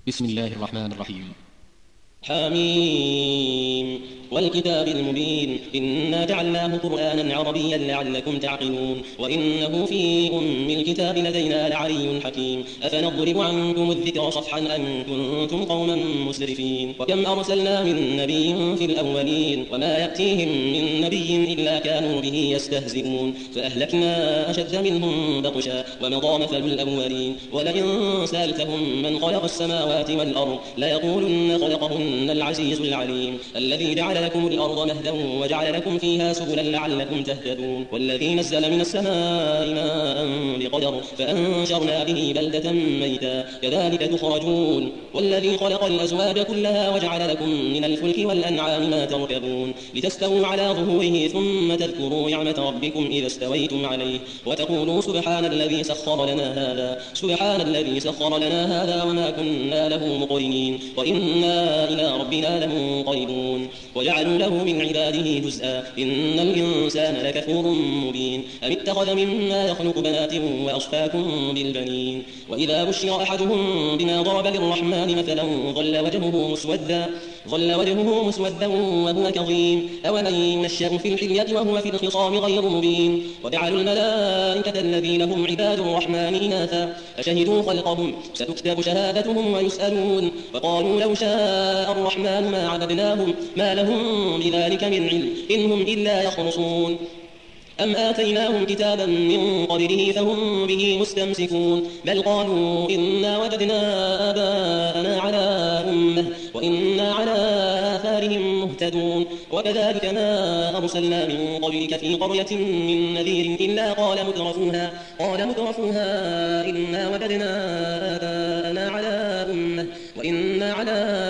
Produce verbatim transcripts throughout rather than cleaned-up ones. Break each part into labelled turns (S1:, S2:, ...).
S1: بسم الله الرحمن الرحيم.
S2: حميم والكتاب المبين إنا جعلناه قرآنا عربيا لعلكم تعقلون وإنه في أم الكتاب لدينا لعلي حكيم أفنضرب عنكم الذكر صفحا أن كنتم قوما مسرفين وكم أرسلنا من نبي في الأولين وما يأتيهم من نبي إلا كانوا به يستهزئون فأهلكنا أشد منهم بطشا ومضى مثل الأولين ولئن سألتهم من خلق السماوات والأرض ليقولن خلقهن العزيز العليم الذي جعل لكم الأرض مهدا وجعل لكم فيها سبلا لعلكم تهتدون والذي نزل من السماء ماء بقدر فأنشرنا به بلدة ميتا كذلك تخرجون والذي خلق الأزواج كلها وجعل لكم من الفلك والأنعام ما تركبون لتستووا على ظهوره ثم تذكروا نعمة ربكم إذا استويتم عليه وتقولوا سبحان الذي سخر لنا هذا سبحان الذي سخر لنا هذا وما كنا له مقرنين وإنا إلى ربنا لمنقلبون وجعلوا له من عباده جزءا إن الإنسان لكفور مبين أم اتخذ مما يخلق بنات وأصفاكم بالبنين وإذا بشر أحدهم بما ضرب للرحمن مثلا ظل وجهه مسودا ظل وجهه مسودا وهو كظيم أومن ينشأ في الحلية وهو في الخصام غير مبين وجعلوا الملائكة الذين هم عباد الرحمن إناثا أشهدوا خلقهم ستكتب شهادتهم ويسألون وقالوا لو شاء الرحمن ما عبدناهم ما لهم بذلك من علم إن هم إلا يخرصون أم آتيناهم كتابا من قبله فهم به مستمسكون بل قالوا إنا وجدنا آباءنا على أمة وإنا على آثارهم مهتدون وكذلك ما أرسلنا من قبلك في قرية من نذير إلا قال مترفوها قال مترفوها إنا وجدنا آباءنا على أمة وإنا على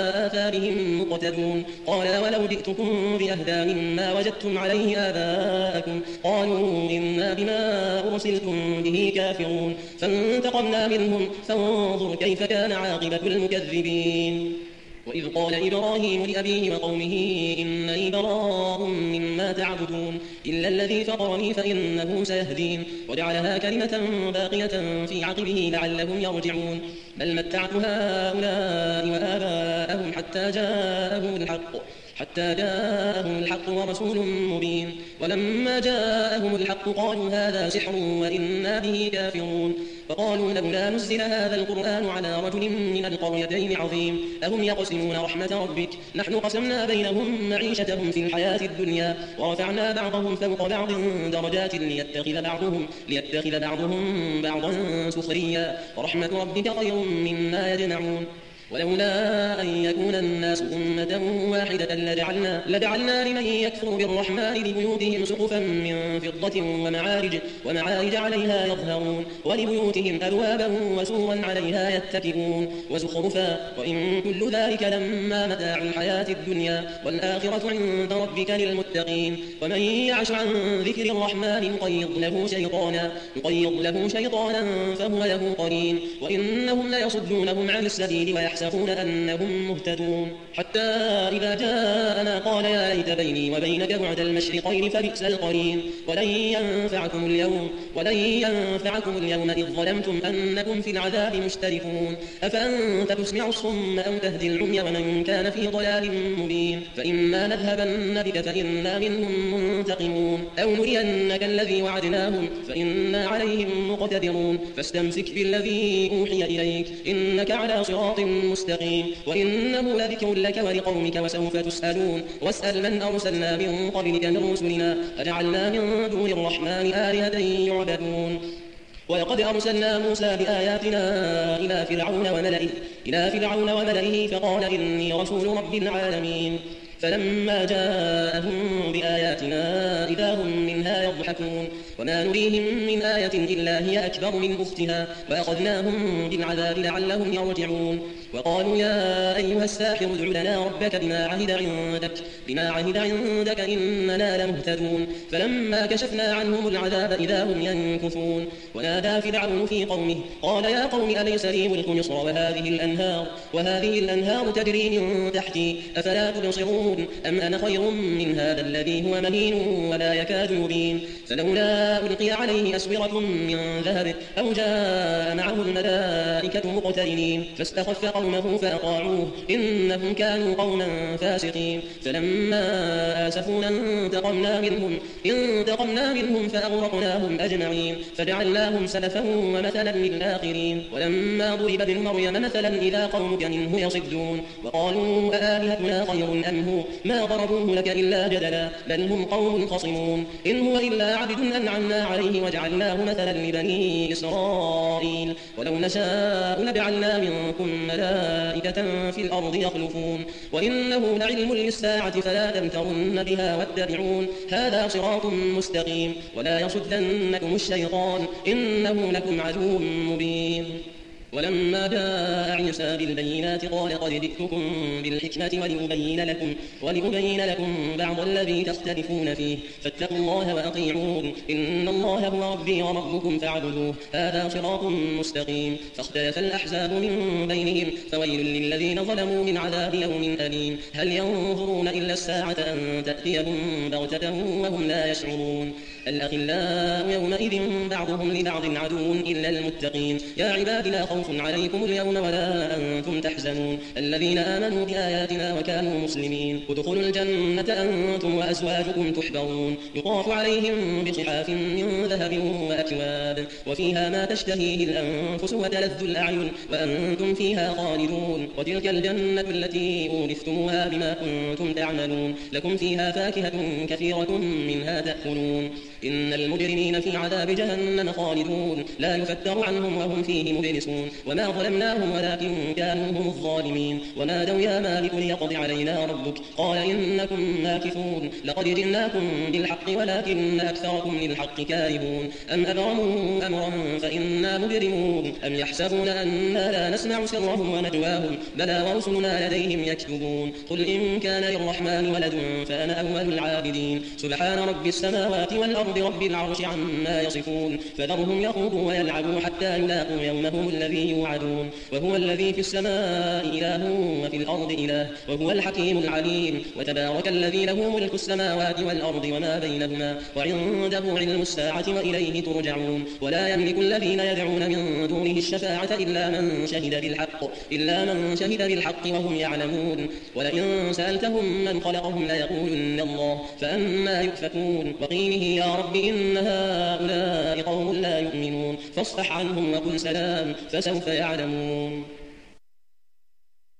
S2: آثارهم مقتدون قال ولو جئتكم بأهدى مما وجدتم عليه آباءكم قالوا إنا بما أرسلتم به كافرون فانتقمنا منهم فانظر كيف كان عاقبة المكذبين وإذ قال إبراهيم لأبيه وقومه إنني براء مما تعبدون إلا الذي فطرني فإنه سيهدين وجعلها كلمة باقية في عقبه لعلهم يرجعون بل متعت هؤلاء وآباءهم حتى جاءهم الحق حتى جاءهم الحق ورسول مبين ولما جاءهم الحق قالوا هذا سحر وإنا به كافرون فقالوا لولا نزل هذا القرآن على رجل من القريتين عظيم أهم يقسمون رحمة ربك نحن قسمنا بينهم معيشتهم في الحياة الدنيا ورفعنا بعضهم فوق بعض درجات ليتخذ بعضهم ليتخذ بعضهم بعضا سخريا ورحمة ربك خير مما يجمعون ولولا أن يكون الناس أمة واحدة لجعلنا, لجعلنا لمن يكفر بالرحمن لبيوتهم سقفا من فضة ومعارج, ومعارج عليها يظهرون ولبيوتهم أبوابا وسورا عليها يتكئون وزخرفا وإن كل ذلك لما متاع الحياة الدنيا والآخرة عند ربك للمتقين ومن يعش عن ذكر الرحمن نقيض له شيطانا, نقيض له شيطانا فهو له قرين وإنهم ليصدونهم عن السبيل ويحسنون يحسبون أنهم مهتدون حتى إذا جاءنا قال يا ليت بيني وبينك بعد المشرقين فبئس القرين ولن ينفعكم اليوم ولن ينفعكم اليوم إذ ظلمتم أنكم في العذاب مشتركون أفأنت تسمع الصم أو تهدي العمي ومن كان في ضلال مبين فإما نذهبن بك فإنا منهم منتقمون أو نرينك الذي وعدناهم فإنا عليهم مقتدرون فاستمسك بالذي أوحي إليك إنك على صراط مستقيم وإنه لذكر لك ولقومك وسوف تسألون واسأل من أرسلنا من قبلك من رسلنا أجعلنا من دون الرحمن آلهة يعبدون ولقد أرسلنا موسى بآياتنا إلى فرعون وملئه إلى فرعون وملئه فقال إني رسول رب العالمين فلما جاءهم بآياتنا إذا هم منها يضحكون وما نريهم من آية إلا هي أكبر من أختها وأخذناهم بالعذاب لعلهم يرجعون وقالوا يا أيها الساحر ادع لنا ربك بما عهد عندك بما عهد عندك إننا لمهتدون فلما كشفنا عنهم العذاب إذا هم ينكثون ونادى فرعون في قومه قال يا قوم أليس لي ملك مصر وهذه الأنهار وهذه الأنهار تجري من تحتي أفلا تبصرون أم أنا خير من هذا الذي هو مهين ولا يكاد يبين فلولا ألقي عليه أسورة من ذهب أو جاء معه الملائكة مقترنين فاستخف قومه قومه فأطاعوه إنهم كانوا قوما فاسقين فلما آسفونا انتقمنا منهم انتقمنا منهم فأغرقناهم أجمعين فجعلناهم سلفا ومثلا للآخرين ولما ضرب ابن مريم مثلا إذا قومك منه يصدون وقالوا أآلهتنا خير أم هو ما ضربوه لك إلا جدلا بل هم قوم خصمون إن هو إلا عبد أنعمنا عليه وجعلناه مثلا لبني إسرائيل ولو نشاء لجعلنا منكم ملائكة في الأرض يخلفون وإنه لعلم للساعة فلا تمترن بها واتبعون هذا صراط مستقيم ولا يصدنكم الشيطان إنه لكم عدو مبين ولما جاء عيسى بالبينات قال قد جئتكم بالحكمة ولأبين لكم, ولأبين لكم بعض الذي تختلفون فيه فاتقوا الله وأطيعون إن الله هو ربي وربكم فاعبدوه هذا صراط مستقيم فاختلف الأحزاب من بينهم فويل للذين ظلموا من عذاب يوم أليم هل ينظرون إلا الساعة أن تأتيهم بغتة وهم لا يشعرون الأخلاء يومئذ بعضهم لبعض عدو إلا المتقين يا عباد لا خوف عليكم اليوم ولا أنتم تحزنون الذين آمنوا بآياتنا وكانوا مسلمين ادخلوا الجنة أنتم وأزواجكم تحبرون يطاف عليهم بصحاف من ذهب وأكواب وفيها ما تشتهيه الأنفس وتلذ الأعين وأنتم فيها خالدون وتلك الجنة التي أورثتموها بما كنتم تعملون لكم فيها فاكهة كثيرة منها تأكلون إن المجرمين في عذاب جهنم خالدون لا يفتر عنهم وهم فيه مبلسون وما ظلمناهم ولكن كانوا هم الظالمين ونادوا يا مالك ليقض علينا ربك قال إنكم ماكثون لقد جئناكم بالحق ولكن أكثركم للحق كارهون أم أبرموا أمرا فإنا مجرمون أم يحسبون أنا لا نسمع سرهم ونجواهم بلى ورسلنا لديهم يكتبون قل إن كان للرحمن ولد فأنا أول العابدين سبحان رب السماوات والأرض رب العرش عما يصفون فذرهم يخوضوا ويلعبوا حتى يلاقوا يومهم الذي يوعدون وهو الذي في السماء إله وفي الأرض إله وهو الحكيم العليم وتبارك الذي له ملك السماوات والأرض وما بينهما وعنده علم الساعة وإليه ترجعون ولا يملك الذين يدعون من دونه الشفاعة إلا من شهد بالحق إلا من شهد بالحق وهم يعلمون ولئن سألتهم من خلقهم ليقولن الله فأما يؤفكون وقيله يا رب إن هؤلاء قوم لا يؤمنون فاصفح عنهم وقل سلام فسوف يعلمون